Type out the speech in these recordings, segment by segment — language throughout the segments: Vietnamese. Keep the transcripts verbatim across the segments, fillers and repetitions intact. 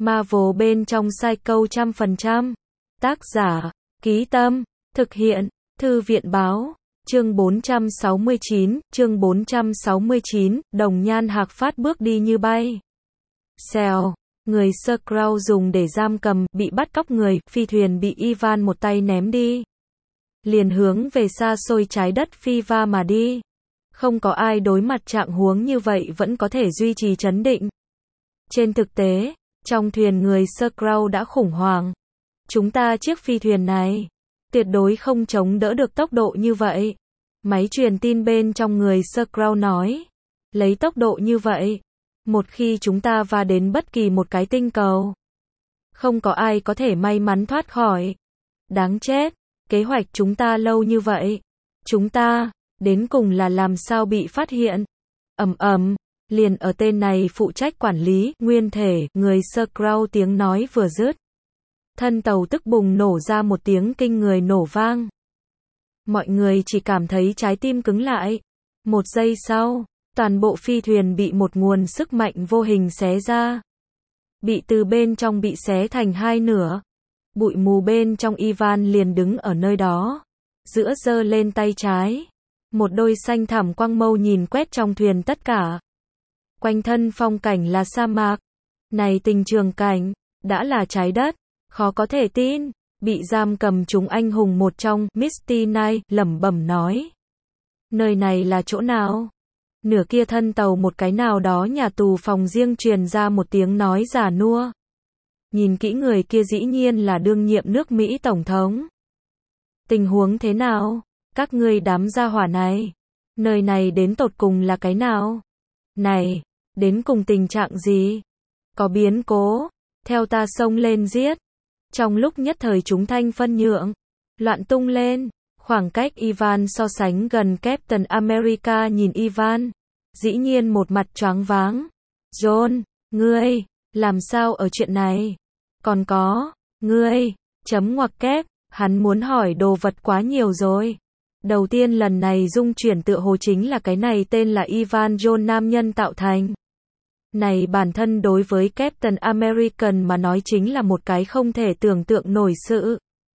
Marvel bên trong Psycho trăm phần trăm. Tác giả, Ký Tâm, thực hiện, Thư viện Báo. Chương bốn trăm sáu mươi chín, chương bốn trăm sáu mươi chín, Đồng Nhan Hạc Phát bước đi như bay. Xèo, người Skrull dùng để giam cầm, bị bắt cóc người, phi thuyền bị Ivan một tay ném đi. Liền hướng về xa xôi trái đất Phiva mà đi. Không có ai đối mặt trạng huống như vậy vẫn có thể duy trì trấn định. Trên thực tế, trong thuyền người Skrull đã khủng hoảng. Chúng ta chiếc phi thuyền này tuyệt đối không chống đỡ được tốc độ như vậy. Máy truyền tin bên trong người Skrull nói. Lấy tốc độ như vậy, một khi chúng ta va đến bất kỳ một cái tinh cầu, không có ai có thể may mắn thoát khỏi. Đáng chết, kế hoạch chúng ta lâu như vậy. Chúng ta, đến cùng là làm sao bị phát hiện? Ầm ầm, liền ở tên này phụ trách quản lý, nguyên thể, người Skrull tiếng nói vừa dứt. Thân tàu tức bùng nổ ra một tiếng kinh người nổ vang. Mọi người chỉ cảm thấy trái tim cứng lại. Một giây sau, toàn bộ phi thuyền bị một nguồn sức mạnh vô hình xé ra. Bị từ bên trong bị xé thành hai nửa. Bụi mù bên trong Ivan liền đứng ở nơi đó. Giữa giơ lên tay trái. Một đôi xanh thẳm quang mâu nhìn quét trong thuyền tất cả. Quanh thân phong cảnh là sa mạc. Này tình trường cảnh, đã là trái đất. Khó có thể tin, bị giam cầm chúng anh hùng một trong, Misty Knight, lẩm bẩm nói. Nơi này là chỗ nào? Nửa kia thân tàu một cái nào đó nhà tù phòng riêng truyền ra một tiếng nói già nua. Nhìn kỹ người kia dĩ nhiên là đương nhiệm nước Mỹ Tổng thống. Tình huống thế nào? Các ngươi đám gia hỏa này. Nơi này đến tột cùng là cái nào? Này, đến cùng tình trạng gì? Có biến cố? Theo ta xông lên giết. Trong lúc nhất thời chúng thanh phân nhượng, loạn tung lên, khoảng cách Ivan so sánh gần. Captain America nhìn Ivan, dĩ nhiên một mặt choáng váng. John, ngươi, làm sao ở chuyện này? Còn có, ngươi, chấm ngoặc kép, hắn muốn hỏi đồ vật quá nhiều rồi. Đầu tiên lần này dung chuyển tựa hồ chính là cái này tên là Ivan John nam nhân tạo thành. Này bản thân đối với Captain American mà nói chính là một cái không thể tưởng tượng nổi sự.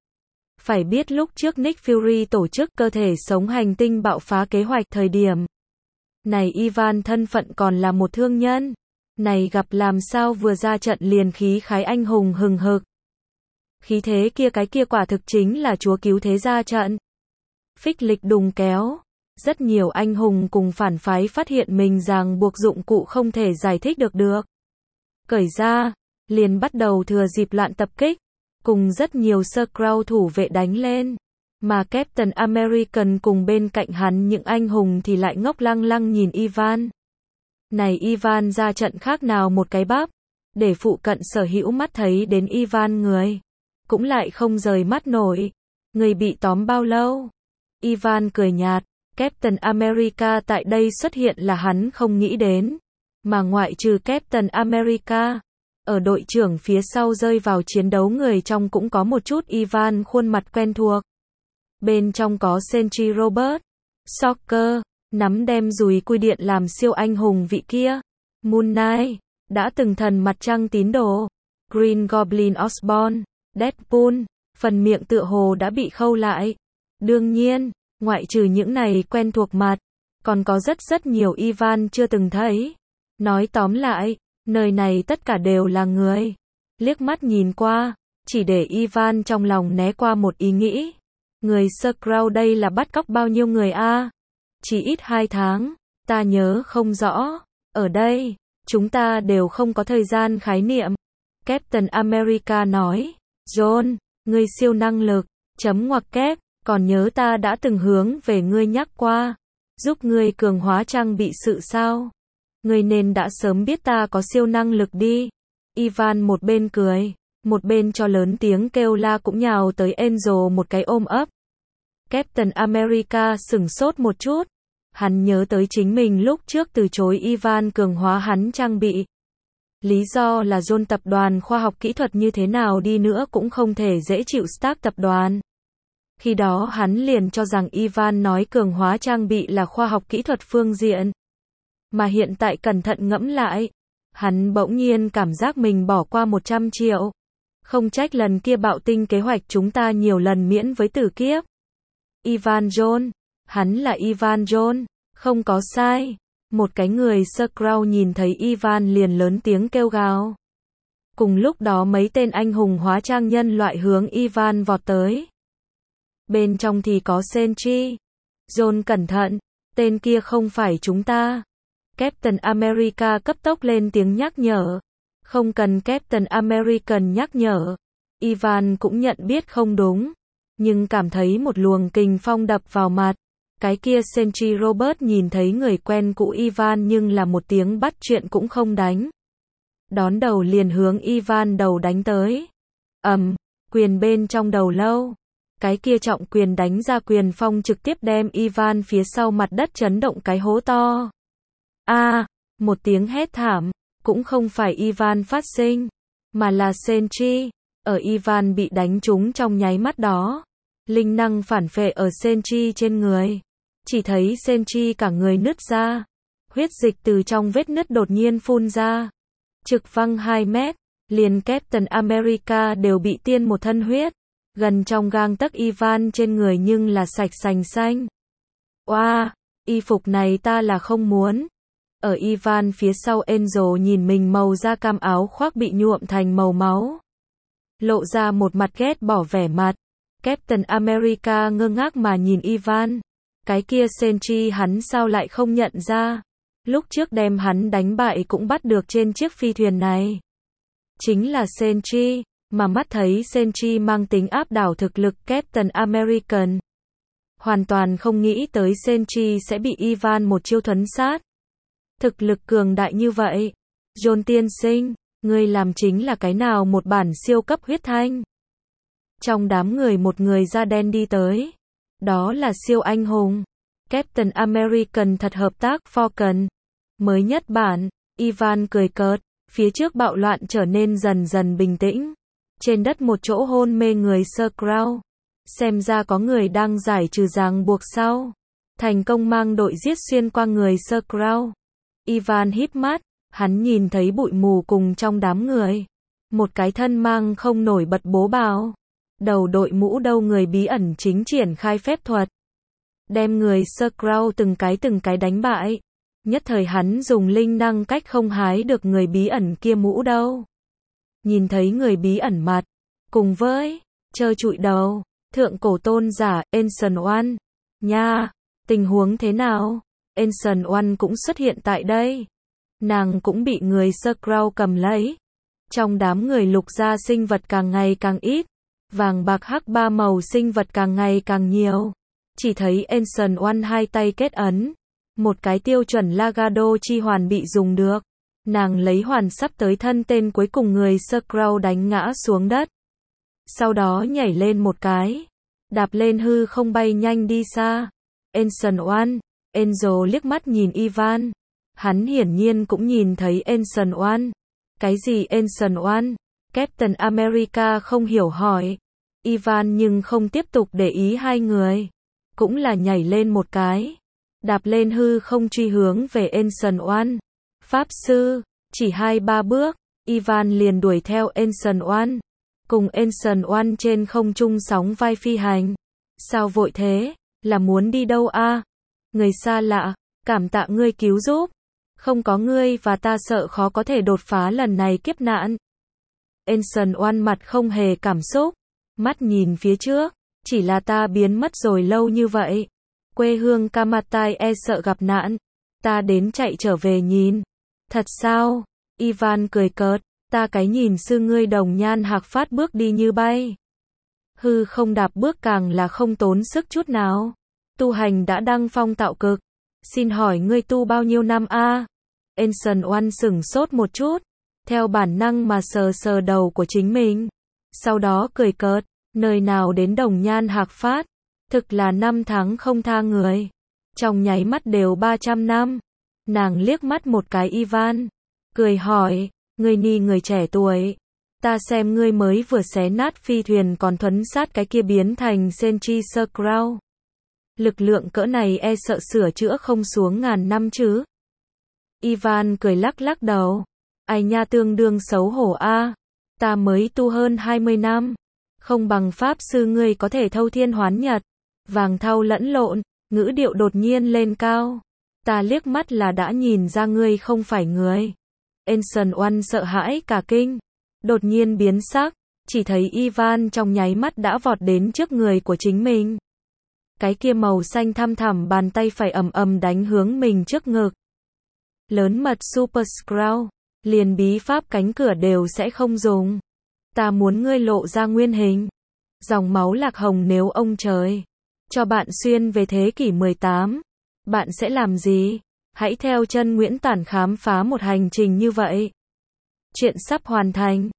Phải biết lúc trước Nick Fury tổ chức cơ thể sống hành tinh bạo phá kế hoạch thời điểm. Này Ivan thân phận còn là một thương nhân. Này gặp làm sao vừa ra trận liền khí khái anh hùng hừng hực. Khí thế kia cái kia quả thực chính là chúa cứu thế ra trận. Phích lịch đùng kéo. Rất nhiều anh hùng cùng phản phái phát hiện mình ràng buộc dụng cụ không thể giải thích được được. Cởi ra, liền bắt đầu thừa dịp loạn tập kích, cùng rất nhiều Skrull thủ vệ đánh lên. Mà Captain American cùng bên cạnh hắn những anh hùng thì lại ngốc lăng lăng nhìn Ivan. Này Ivan ra trận khác nào một cái bắp, để phụ cận sở hữu mắt thấy đến Ivan người. Cũng lại không rời mắt nổi. Người bị tóm bao lâu? Ivan cười nhạt. Captain America tại đây xuất hiện là hắn không nghĩ đến. Mà ngoại trừ Captain America, ở đội trưởng phía sau rơi vào chiến đấu người trong cũng có một chút Ivan khuôn mặt quen thuộc. Bên trong có Sentry Robert, Shocker, nắm đem dùi cui điện làm siêu anh hùng vị kia, Moon Knight, đã từng thần mặt trăng tín đồ, Green Goblin Osborn, Deadpool, phần miệng tựa hồ đã bị khâu lại. Đương nhiên, ngoại trừ những này quen thuộc mặt, còn có rất rất nhiều Ivan chưa từng thấy. Nói tóm lại, nơi này tất cả đều là người. Liếc mắt nhìn qua, chỉ để Ivan trong lòng né qua một ý nghĩ. Người Skrull đây là bắt cóc bao nhiêu người a? Chỉ ít hai tháng, ta nhớ không rõ. Ở đây, chúng ta đều không có thời gian khái niệm. Captain America nói, John, ngươi siêu năng lực, chấm ngoặc kép. Còn nhớ ta đã từng hướng về ngươi nhắc qua, giúp ngươi cường hóa trang bị sự sao? Ngươi nên đã sớm biết ta có siêu năng lực đi. Ivan một bên cười, một bên cho lớn tiếng kêu la cũng nhào tới Angel một cái ôm ấp. Captain America sửng sốt một chút. Hắn nhớ tới chính mình lúc trước từ chối Ivan cường hóa hắn trang bị. Lý do là John tập đoàn khoa học kỹ thuật như thế nào đi nữa cũng không thể dễ chịu Stark tập đoàn. Khi đó hắn liền cho rằng Ivan nói cường hóa trang bị là khoa học kỹ thuật phương diện. Mà hiện tại cẩn thận ngẫm lại, Hắn bỗng nhiên cảm giác mình bỏ qua một trăm triệu. Không trách lần kia bạo tinh kế hoạch chúng ta nhiều lần miễn với tử kiếp. Ivan John. Hắn là Ivan John. Không có sai. Một cái người Skrull nhìn thấy Ivan liền lớn tiếng kêu gào. Cùng lúc đó mấy tên anh hùng hóa trang nhân loại hướng Ivan vọt tới. Bên trong thì có Sentry. John cẩn thận. Tên kia không phải chúng ta. Captain America cấp tốc lên tiếng nhắc nhở. Không cần Captain American nhắc nhở. Ivan cũng nhận biết không đúng. Nhưng cảm thấy một luồng kình phong đập vào mặt. Cái kia Sentry Robert nhìn thấy người quen cũ Ivan nhưng là một tiếng bắt chuyện cũng không đánh. Đón đầu liền hướng Ivan đầu đánh tới. ầm, quyền bên trong đầu lâu. Cái kia trọng quyền đánh ra quyền phong trực tiếp đem Ivan phía sau mặt đất chấn động cái hố to. A, một tiếng hét thảm, cũng không phải Ivan phát sinh, mà là Sentry. Ở Ivan bị đánh trúng trong nháy mắt đó, linh năng phản phệ ở Sentry trên người. Chỉ thấy Sentry cả người nứt ra, huyết dịch từ trong vết nứt đột nhiên phun ra. Trực văng hai mét, liền Captain America đều bị tiên một thân huyết. Gần trong gang tấc Ivan trên người nhưng là sạch sành xanh. Oa, y phục này ta là không muốn. Ở Ivan phía sau Angel nhìn mình màu da cam áo khoác bị nhuộm thành màu máu. Lộ ra một mặt ghét bỏ vẻ mặt. Captain America ngơ ngác mà nhìn Ivan. Cái kia Sentry hắn sao lại không nhận ra. Lúc trước đem hắn đánh bại cũng bắt được trên chiếc phi thuyền này. Chính là Sentry, mà mắt thấy Sentry mang tính áp đảo thực lực Captain American. Hoàn toàn không nghĩ tới Sentry sẽ bị Ivan một chiêu thuấn sát. Thực lực cường đại như vậy. John tiên sinh, ngươi làm chính là cái nào một bản siêu cấp huyết thanh. Trong đám người một người da đen đi tới. Đó là siêu anh hùng. Captain American thật hợp tác Falcon. Mới nhất bản, Ivan cười cợt, phía trước bạo loạn trở nên dần dần bình tĩnh. Trên đất một chỗ hôn mê người Skrull. Xem ra có người đang giải trừ ràng buộc sau. Thành công mang đội giết xuyên qua người Skrull. Ivan híp mắt, hắn nhìn thấy bụi mù cùng trong đám người. Một cái thân mang không nổi bật bố bào. Đầu đội mũ đâu người bí ẩn chính triển khai phép thuật. Đem người Skrull từng cái từng cái đánh bại. Nhất thời hắn dùng linh năng cách không hái được người bí ẩn kia mũ đâu. Nhìn thấy người bí ẩn mặt. Cùng với, trơ trụi đầu, thượng cổ tôn giả, Ancient One. Nha, tình huống thế nào? Ancient One cũng xuất hiện tại đây. Nàng cũng bị người Skrull cầm lấy. Trong đám người lục gia sinh vật càng ngày càng ít. Vàng bạc hắc ba màu sinh vật càng ngày càng nhiều. Chỉ thấy Ancient One hai tay kết ấn. Một cái tiêu chuẩn Lagado chi hoàn bị dùng được. Nàng lấy hoàn sắp tới thân tên cuối cùng người Skrull đánh ngã xuống đất. Sau đó nhảy lên một cái. Đạp lên hư không bay nhanh đi xa. Ancient One. Angel liếc mắt nhìn Ivan. Hắn hiển nhiên cũng nhìn thấy Ancient One. Cái gì Ancient One? Captain America không hiểu hỏi. Ivan nhưng không tiếp tục để ý hai người. Cũng là nhảy lên một cái. Đạp lên hư không truy hướng về Ancient One. Pháp sư, chỉ hai ba bước, Ivan liền đuổi theo Ancient One. Cùng Ancient One trên không trung sóng vai phi hành. Sao vội thế? Là muốn đi đâu a? Người xa lạ, cảm tạ ngươi cứu giúp. Không có ngươi và ta sợ khó có thể đột phá lần này kiếp nạn. Ancient One mặt không hề cảm xúc. Mắt nhìn phía trước. Chỉ là ta biến mất rồi lâu như vậy. Quê hương Kamatai e sợ gặp nạn. Ta đến chạy trở về nhìn. Thật sao? Ivan cười cợt. Ta cái nhìn sư ngươi đồng nhan hạc phát bước đi như bay. Hư không đạp bước càng là không tốn sức chút nào. Tu hành đã đăng phong tạo cực. Xin hỏi ngươi tu bao nhiêu năm a? Ancient One sửng sốt một chút. Theo bản năng mà sờ sờ đầu của chính mình. Sau đó cười cợt. Nơi nào đến đồng nhan hạc phát. Thực là năm tháng không tha người. Trong nháy mắt đều ba trăm năm. Nàng liếc mắt một cái Ivan. Cười hỏi. Ngươi ni người trẻ tuổi. Ta xem ngươi mới vừa xé nát phi thuyền còn thuấn sát cái kia biến thành Sentry Skrull. Lực lượng cỡ này e sợ sửa chữa không xuống ngàn năm chứ. Ivan cười lắc lắc đầu. Ai nha tương đương xấu hổ a. Ta mới tu hơn hai mươi năm. Không bằng pháp sư ngươi có thể thâu thiên hoán nhật. Vàng thau lẫn lộn, ngữ điệu đột nhiên lên cao. Ta liếc mắt là đã nhìn ra ngươi không phải người. Anson One sợ hãi cả kinh. Đột nhiên biến sắc, chỉ thấy Ivan trong nháy mắt đã vọt đến trước người của chính mình. Cái kia màu xanh thăm thẳm bàn tay phải ầm ầm đánh hướng mình trước ngực. Lớn mật Super Skrull, liền bí pháp cánh cửa đều sẽ không dùng. Ta muốn ngươi lộ ra nguyên hình. Dòng máu lạc hồng nếu ông trời cho bạn xuyên về thế kỷ mười tám, bạn sẽ làm gì? Hãy theo chân Nguyễn Tản khám phá một hành trình như vậy. Chuyện sắp hoàn thành.